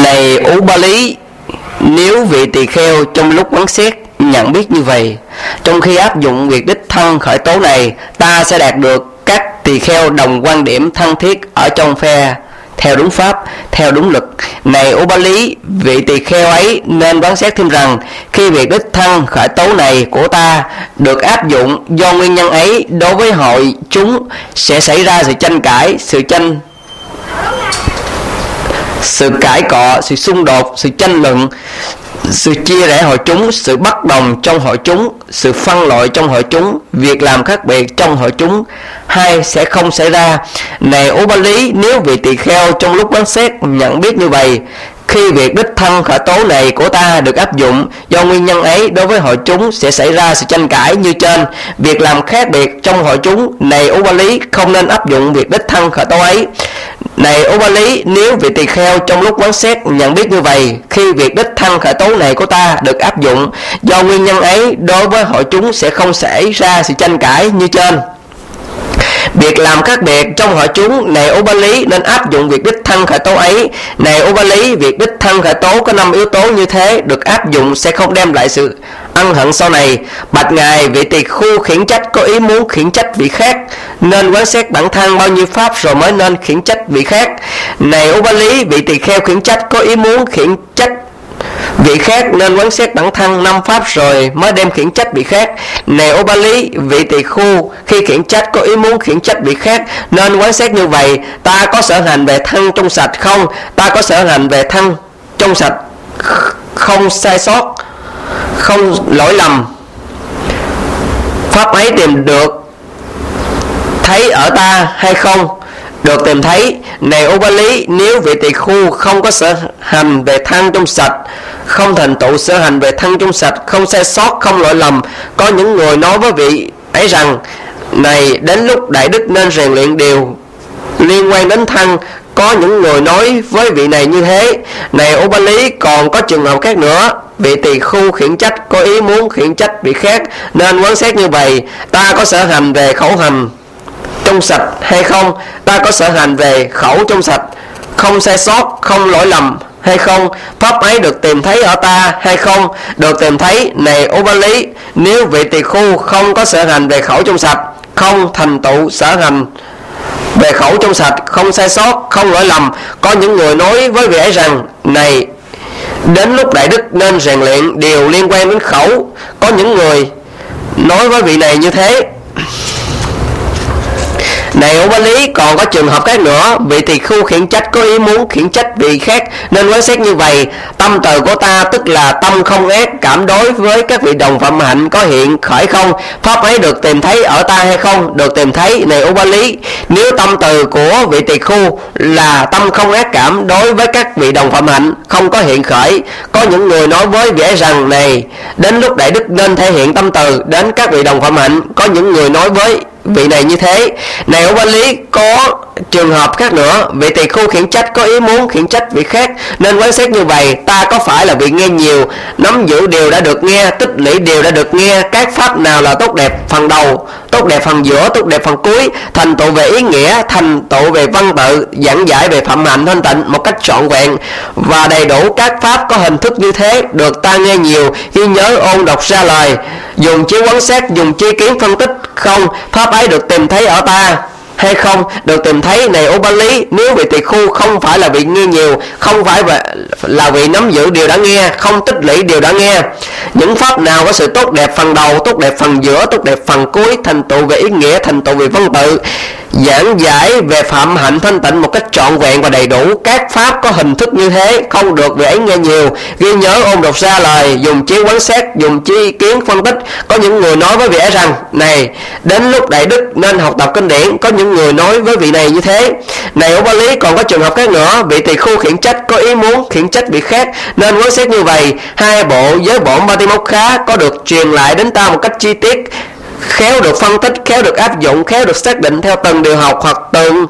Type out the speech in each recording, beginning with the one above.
Này Ubali, nếu vị tỳ kheo trong lúc quán xét nhận biết như vậy, trong khi áp dụng việc đích thân khởi tố này, ta sẽ đạt được các tỳ kheo đồng quan điểm thân thiết ở trong phe, theo đúng pháp, theo đúng lực. Này Ubali, vị tỳ kheo ấy nên quán xét thêm rằng, khi việc đích thân khởi tố này của ta được áp dụng, do nguyên nhân ấy đối với hội chúng sẽ xảy ra sự tranh cãi, sự cãi cọ, sự xung đột, sự tranh luận, sự chia rẽ hội chúng, sự bất đồng trong hội chúng, sự phân loại trong hội chúng, việc làm khác biệt trong hội chúng. Hai sẽ không xảy ra. Này Ubali, nếu vị tỳ kheo trong lúc quán xét nhận biết như vậy, khi việc đích thân khởi tố này của ta được áp dụng, do nguyên nhân ấy đối với hội chúng sẽ xảy ra sự tranh cãi như trên, việc làm khác biệt trong hội chúng. Này Ubali, không nên áp dụng việc đích thân khởi tố ấy. Này Ubali, nếu vị tỳ kheo trong lúc quán xét nhận biết như vậy, khi việc đích thân khởi tố này của ta được áp dụng, do nguyên nhân ấy đối với hội chúng sẽ không xảy ra sự tranh cãi như trên, việc làm khác biệt trong hội chúng. Này Ubali, nên áp dụng việc đích thân khởi tố ấy. Này Ubali, việc đích thân khởi tố có 5 yếu tố như thế được áp dụng sẽ không đem lại sự ân hận sau này. Bạch Ngài, vị tỳ khưu khiển trách có ý muốn khiển trách vị khác, nên quán xét bản thân bao nhiêu pháp rồi mới nên khiển trách vị khác. Này Ubali, vị tỳ kheo khiển trách có ý muốn khiển trách vị khác, nên quán xét bản thân 5 pháp rồi mới đem khiển trách vị khác. Này Ubali, vị tỳ khưu khi khiển trách có ý muốn khiển trách vị khác, nên quán xét như vậy: ta có sở hành về thân trong sạch không? Ta có sở hành về thân trong sạch, không sai sót, không lỗi lầm. Pháp ấy tìm được thấy ở ta hay không? Được tìm thấy. Này Ubali, nếu vị tỳ khưu không có sở hành về thân trong sạch, không thành tựu sở hành về thân trong sạch, không sai sót, không lỗi lầm, có những người nói với vị ấy rằng: này, đến lúc đại đức nên rèn luyện điều liên quan đến thân. Có những người nói với vị này như thế. Này Ubali, còn có trường hợp khác nữa: vị tỳ khưu khiển trách có ý muốn khiển trách vị khác, nên quán xét như vậy: ta có sở hành về khẩu hành trong sạch hay không? Ta có sở hành về khẩu trong sạch, không sai sót, không lỗi lầm hay không? Pháp ấy được tìm thấy ở ta hay không? Được tìm thấy. Này Ubali, nếu vị tỳ khưu không có sở hành về khẩu trong sạch, không thành tựu sở hành về khẩu trong sạch, không sai sót, không lỗi lầm, có những người nói với vị ấy rằng: này, đến lúc đại đức nên rèn luyện điều liên quan đến khẩu. Có những người nói với vị này như thế. Này Ubali, còn có trường hợp khác nữa: vị tỳ khưu khiển trách có ý muốn khiển trách vị khác, nên quán xét như vậy: tâm từ của ta, tức là tâm không ác cảm đối với các vị đồng phạm hạnh, có hiện khởi không? Pháp ấy được tìm thấy ở ta hay không? Được tìm thấy. Này Ubali, nếu tâm từ của vị tỳ khưu là tâm không ác cảm đối với các vị đồng phạm hạnh, không có hiện khởi, có những người nói với vị ấy rằng: này, đến lúc đại đức nên thể hiện tâm từ đến các vị đồng phạm hạnh. Có những người nói với vị này như thế. Này Ubali, có trường hợp khác nữa: vị tỳ khưu khiển trách có ý muốn khiển trách vị khác, nên quán xét như vậy: ta có phải là vị nghe nhiều, nắm giữ điều đã được nghe, tích lũy điều đã được nghe? Các pháp nào là tốt đẹp phần đầu, tốt đẹp phần giữa, tốt đẹp phần cuối, thành tựu về ý nghĩa, thành tựu về văn tự, giảng giải về phạm hạnh thanh tịnh một cách trọn vẹn và đầy đủ? Các pháp có hình thức như thế được ta nghe nhiều, ghi nhớ, ôn đọc ra lời, dùng trí quan sát, dùng chi kiến phân tích không? Pháp ấy được tìm thấy ở ta hay không? Được tìm thấy. Này Ubali, nếu vị tỳ khưu không phải là vị nghe nhiều, không phải là vị nắm giữ điều đã nghe, không tích lũy điều đã nghe, những pháp nào có sự tốt đẹp phần đầu, tốt đẹp phần giữa, tốt đẹp phần cuối, thành tựu về ý nghĩa, thành tựu về văn tự, giảng giải về phạm hạnh thanh tịnh một cách trọn vẹn và đầy đủ? Các pháp có hình thức như thế, không được vị ấy nghe nhiều, ghi nhớ, ôn đọc ra lời, dùng trí quan sát, dùng chi kiến phân tích. Có những người nói với vị ấy rằng: này, đến lúc đại đức nên học tập kinh điển. Có những người nói với vị này như thế. Này Ubali, còn có trường hợp khác nữa: vị tỳ khưu khiển trách có ý muốn khiển trách vị khác, nên quán xét như vậy: hai bộ giới bổn Patimokkha có được truyền lại đến ta một cách chi tiết, khéo được phân tích, khéo được áp dụng, khéo được xác định theo từng điều học hoặc từng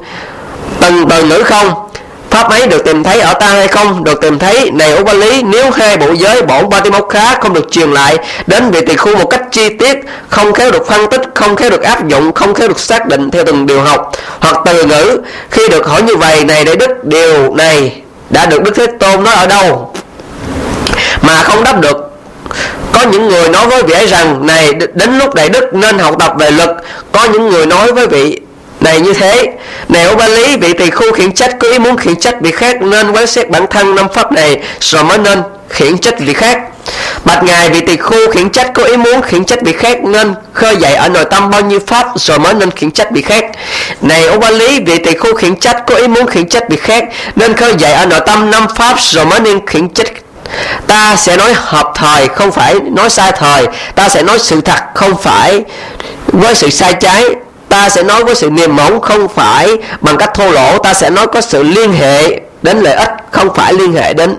từ ngữ không? Pháp ấy được tìm thấy ở ta hay không? Được tìm thấy. Này Ubali, nếu hai bộ giới bổn Patimokkha không được truyền lại đến vị tỳ khưu một cách chi tiết, không khéo được phân tích, không khéo được áp dụng, không khéo được xác định theo từng điều học hoặc từ ngữ, khi được hỏi như vậy: này đại đức, điều này đã được Đức Thế Tôn nói ở đâu mà không đáp được? Có những người nói với vị ấy rằng: này, đến lúc Đại Đức nên học tập về luật. Có những người nói với vị này như thế: này Ô Ba Lý, vị tỳ khưu khiển trách có ý muốn khiển trách vị khác, nên quán xét bản thân 5 pháp này rồi mới nên khiển trách vị khác. Bạch Ngài, vị tỳ khưu khiển trách có ý muốn khiển trách vị khác, nên khơi dậy ở nội tâm bao nhiêu pháp rồi mới nên khiển trách vị khác. Này Ô Ba Lý, vị tỳ khưu khiển trách có ý muốn khiển trách vị khác, nên khơi dậy ở nội tâm 5 pháp rồi mới nên khiển trách. Ta sẽ nói hợp thời, không phải nói sai thời. Ta sẽ nói sự thật, không phải với sự sai trái. Ta sẽ nói với sự mềm mỏng, không phải bằng cách thô lỗ. Ta sẽ nói có sự liên hệ đến lợi ích, không phải liên hệ đến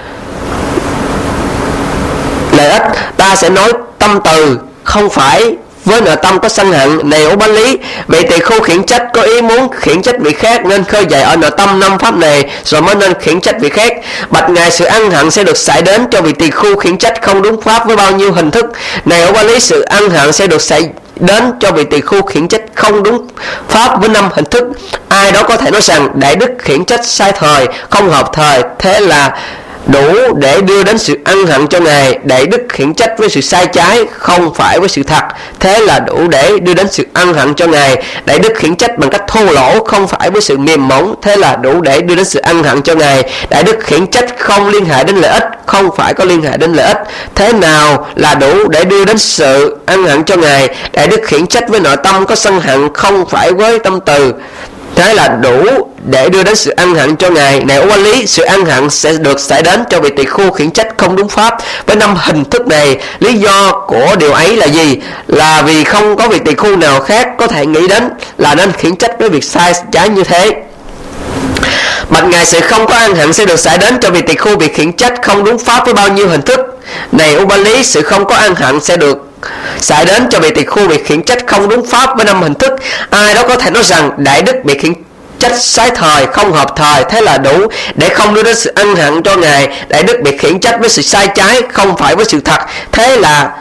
lợi ích. Ta sẽ nói tâm từ, không phải với nội tâm có sân hận. Này Ô Ba Lý, vị tỳ khưu khiển trách có ý muốn khiển trách vị khác, nên khơi dậy ở nội tâm 5 pháp này rồi mới nên khiển trách vị khác. Bạch Ngài, sự ân hận sẽ được xảy đến cho vị tỳ khưu khiển trách không đúng pháp với bao nhiêu hình thức? Này Ô Ba Lý, sự ân hận sẽ được xảy đến cho vị tỳ khưu khiển trách không đúng pháp với 5 hình thức. Ai đó có thể nói rằng Đại Đức khiển trách sai thời, không hợp thời, thế là đủ để đưa đến sự ân hận cho Ngài. Đại Đức khiển trách với sự sai trái, không phải với sự thật, thế là đủ để đưa đến sự ân hận cho Ngài. Đại Đức khiển trách bằng cách thô lỗ, không phải với sự mềm mỏng, thế là đủ để đưa đến sự ân hận cho Ngài. Đại Đức khiển trách không liên hệ đến lợi ích, không phải có liên hệ đến lợi ích, thế nào là đủ để đưa đến sự ân hận cho Ngài. Đại Đức khiển trách với nội tâm có sân hận, không phải với tâm từ, thế là đủ để đưa đến sự ân hận cho Ngài. Này Ô Ba Lý, sự ân hận sẽ được xảy đến cho vị tỳ khưu khiển trách không đúng pháp với 5 hình thức này. Lý do của điều ấy là gì? Là vì không có vị tỳ khưu nào khác có thể nghĩ đến là nên khiển trách với việc sai trái như thế. Bạch Ngài, sự không có ân hận sẽ được xảy đến cho vị tỳ khưu bị khiển trách không đúng pháp với bao nhiêu hình thức? Này Ô Ba Lý, sự không có ân hận sẽ được xảy đến cho vị tỳ khưu bị khiển trách không đúng pháp với 5 hình thức. Ai đó có thể nói rằng Đại Đức bị khiển trách sai thời, không hợp thời, thế là đủ để không đưa đến sự ân hận cho Ngài. Đại Đức bị khiển trách với sự sai trái, không phải với sự thật, thế là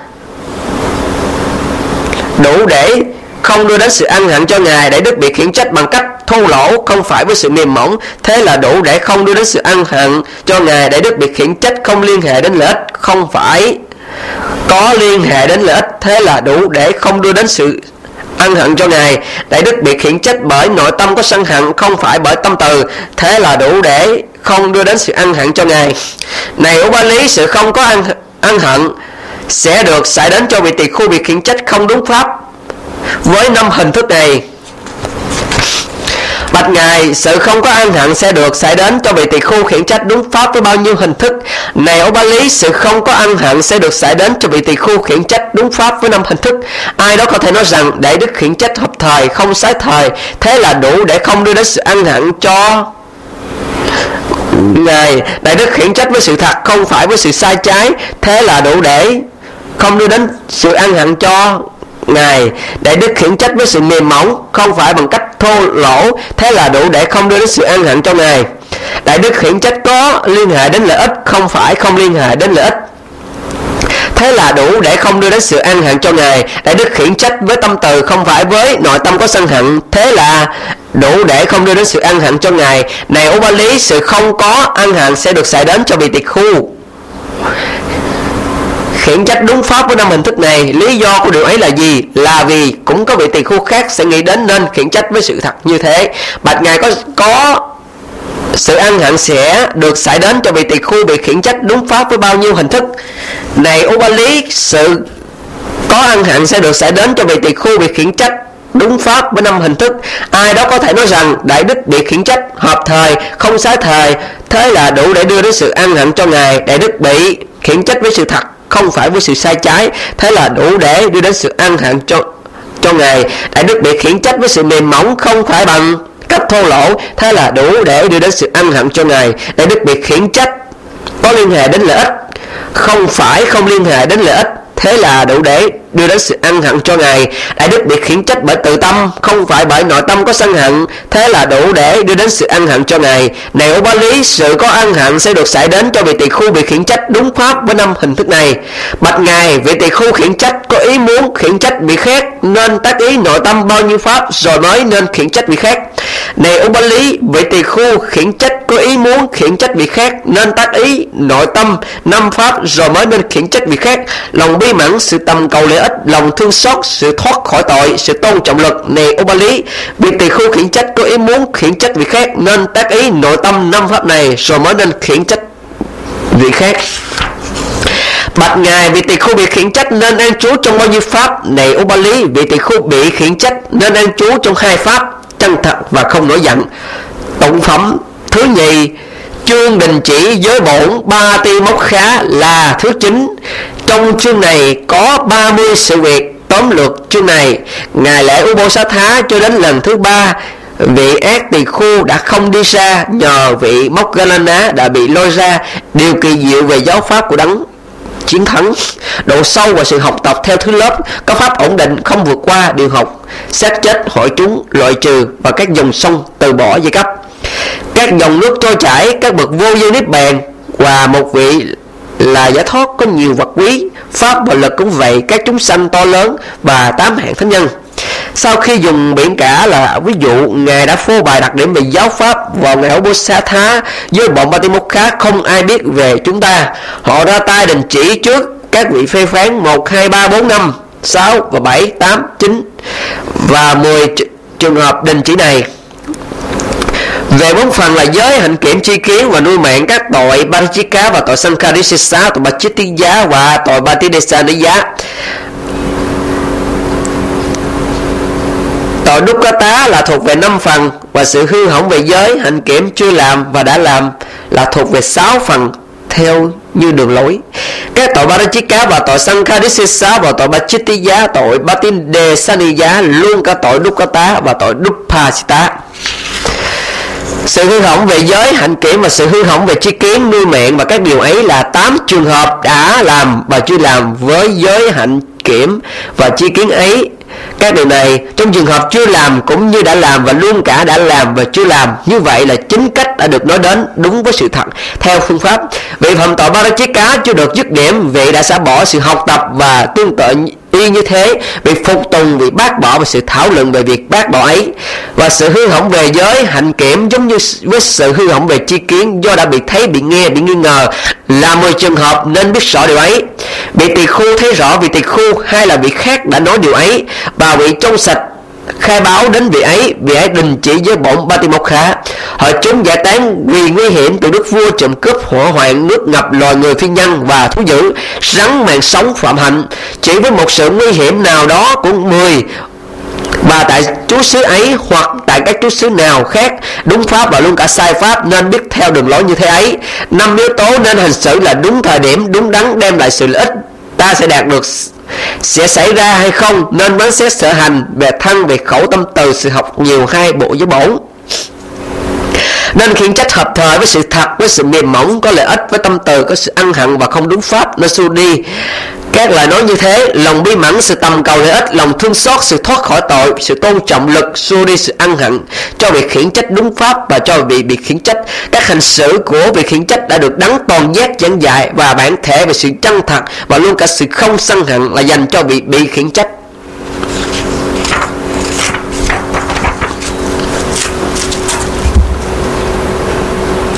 đủ để không đưa đến sự ân hận cho Ngài. Đại Đức bị khiển trách bằng cách thô lỗ, không phải với sự mềm mỏng, thế là đủ để không đưa đến sự ân hận cho Ngài. Đại Đức bị khiển trách không liên hệ đến lợi ích, không phải có liên hệ đến lợi ích, thế là đủ để không đưa đến sự ân hận cho Ngài. Đại Đức bị khiển trách bởi nội tâm có sân hận, không phải bởi tâm từ, thế là đủ để không đưa đến sự ân hận cho Ngài. Này Ô Ba Lý, sự không có ân hận sẽ được xảy đến cho vị tỳ khưu bị khiển trách không đúng pháp với 5 hình thức này. Bạch Ngài, sự không có ân hận sẽ được xảy đến cho vị tỳ khưu khiển trách đúng pháp với bao nhiêu hình thức? Này Ô Ba Lý, sự không có ân hận sẽ được xảy đến cho vị tỳ khưu khiển trách đúng pháp với 5 hình thức. Ai đó có thể nói rằng Đại Đức khiển trách hợp thời, không sai thời, thế là đủ để không đưa đến sự ân hận cho Ngài. Đại Đức khiển trách với sự thật, không phải với sự sai trái, thế là đủ để không đưa đến sự ân hận cho Ngài. Đại Đức khiển trách với sự mềm mỏng, không phải bằng cách thô lỗ, thế là đủ để không đưa đến sự ân hận cho Ngài. Đại Đức khiển trách có liên hệ đến lợi ích, không phải không liên hệ đến lợi ích, thế là đủ để không đưa đến sự ân hận cho Ngài. Đại Đức khiển trách với tâm từ, không phải với nội tâm có sân hận, thế là đủ để không đưa đến sự ân hận cho Ngài. Này Ô Ba Lý, sự không có ân hận sẽ được xảy đến cho vị tỳ khưu khiển trách đúng pháp với 5 hình thức này. Lý do của điều ấy là gì? Là vì cũng có vị tỳ khưu khác sẽ nghĩ đến nên khiển trách với sự thật như thế. Bạch Ngài, có sự ân hận sẽ được xảy đến cho vị tỳ khưu bị khiển trách đúng pháp với bao nhiêu hình thức? Này Ô Ba Lý, sự có ân hận sẽ được xảy đến cho vị tỳ khưu bị khiển trách đúng pháp với 5 hình thức. Ai đó có thể nói rằng Đại Đức bị khiển trách hợp thời, không sai thời, thế là đủ để đưa đến sự ân hận cho Ngài. Đại Đức bị khiển trách với sự thật, không phải với sự sai trái, thế là đủ để đưa đến sự ân hận cho Ngài. Đại Đức bị khiển trách với sự mềm mỏng, không phải bằng cách thô lỗ, thế là đủ để đưa đến sự ân hận cho Ngài. Đại Đức bị khiển trách có liên hệ đến lợi ích, không phải không liên hệ đến lợi ích, thế là đủ để đưa đến sự ân hận cho Ngài. Đại Đức bị khiển trách bởi tự tâm, không phải bởi nội tâm có sân hận, thế là đủ để đưa đến sự ân hận cho Ngài. Này Ô Ba Lý, sự có ân hận sẽ được xảy đến cho vị tỳ khưu bị khiển trách đúng pháp với 5 hình thức này. Bạch Ngài, vị tỳ khưu khiển trách có ý muốn khiển trách vị khác, nên tác ý nội tâm bao nhiêu pháp rồi mới nên khiển trách vị khác. Này Ubali, vị tỳ khưu khiển trách có ý muốn khiển trách vị khác nên tác ý nội tâm 5 pháp rồi mới nên khiển trách vị khác. Lòng bi mẫn, sự tầm cầu lợi ích, lòng thương xót, sự thoát khỏi tội, sự tôn trọng lực. Này Ubali, vị tỳ khưu khiển trách có ý muốn khiển trách vị khác nên tác ý nội tâm 5 pháp này rồi mới nên khiển trách vị khác. Bạch Ngài, vị tỳ khưu bị khiển trách nên an trú trong bao nhiêu pháp? Này Ubali, vị tỳ khưu bị khiển trách nên an trú trong 2 pháp: chân thật và không nổi giận. Tụng phẩm thứ nhì, chương đình chỉ giới bổn Patimokkha là thứ 9. Trong chương này có 30 sự việc. Tóm lược chương này, Ngài lễ Ubosatha cho đến lần thứ 3, vị ác tỳ khưu đã không đi ra, nhờ vị Moggallana đã bị lôi ra. Điều kỳ diệu về giáo pháp của Đấng chiến thắng, độ sâu và sự học tập theo thứ lớp, có pháp ổn định không vượt qua điều học, xác chết hội chúng loại trừ, và các dòng sông từ bỏ giai cấp, các dòng nước trôi chảy, các bậc vô vi niết bàn, và một vị là giải thoát có nhiều vật quý. Pháp và lực cũng vậy, các chúng sanh to lớn và 8 hạng thánh nhân. Sau khi dùng biển cả là ví dụ, Ngài đã phô bày đặc điểm về giáo pháp vào ngày Ubosatha với bọn Patimokkha. Không ai biết về chúng ta. Họ ra tay đình chỉ trước các vị phê phán 1, 2, 3, 4, 5, 6 và 7, 8, 9 và 10 trường hợp đình chỉ này. Về 4 phần là giới, hạnh kiểm, tri kiến và nuôi mạng, các tội Parajika và tội Sankharisisa, tội Bachitiya và tội Bhatidesaniya. Tội Dukkata là thuộc về 5 phần, và sự hư hỏng về giới, hạnh kiểm, chưa làm và đã làm là thuộc về 6 phần theo như đường lối. Các tội Parajika và tội Sankharisisa và tội Bachitiya, tội Bhatidesaniya, luôn cả tội Dukkata và tội Duppasita. Sự hư hỏng về giới, hạnh kiểm và sự hư hỏng về tri kiến, nuôi mạng và các điều ấy là 8 trường hợp đã làm và chưa làm với giới, hạnh kiểm và tri kiến ấy. Các điều này trong trường hợp chưa làm cũng như đã làm và luôn cả đã làm và chưa làm. Như vậy là chính cách đã được nói đến đúng với sự thật theo phương pháp. Vì phạm tội Parajika chưa được dứt điểm, vị đã xả bỏ sự học tập, và tương tự y như thế, bị phục tùng, bị bác bỏ và sự thảo luận về việc bác bỏ ấy. Và sự hư hỏng về giới, hạnh kiểm giống như với sự hư hỏng về tri kiến, do đã bị thấy, bị nghe, bị nghi ngờ là 10 trường hợp nên biết rõ điều ấy. Vị tỳ khưu thấy rõ vị tỳ khưu hay là vị khác đã nói điều ấy, và vị trong sạch khai báo đến vị ấy đình chỉ với bọn Patimokkha. Họ chúng giải tán vì nguy hiểm từ đức vua, trộm cướp, hỏa hoạn, nước ngập, loài người phi nhân và thú dữ, rắn mạng sống phạm hạnh, chỉ với một sự nguy hiểm nào đó của 10, và tại trú xứ ấy hoặc tại các trú xứ nào khác, đúng pháp và luôn cả sai pháp, nên biết theo đường lối như thế ấy. 5 yếu tố nên hành xử là đúng thời điểm, đúng đắn, đem lại sự lợi ích ta sẽ đạt được sẽ xảy ra hay không, nên phán xét sở hành về thân, về khẩu, tâm từ, sự học nhiều 2 bộ giới bổn. Nên khiển trách hợp thời với sự thật, với sự mềm mỏng, có lợi ích với tâm từ, có sự ân hận và không đúng pháp, nên xua đi các lời nói như thế. Lòng bi mẫn, sự tầm cầu lợi ích, lòng thương xót, sự thoát khỏi tội, sự tôn trọng lực, xua đi sự ân hận cho việc khiển trách đúng pháp và cho vị bị khiển trách. Các hành xử của việc khiển trách đã được đấng toàn giác giảng dạy, và bản thể về sự chân thật và luôn cả sự không sân hận là dành cho vị bị khiển trách.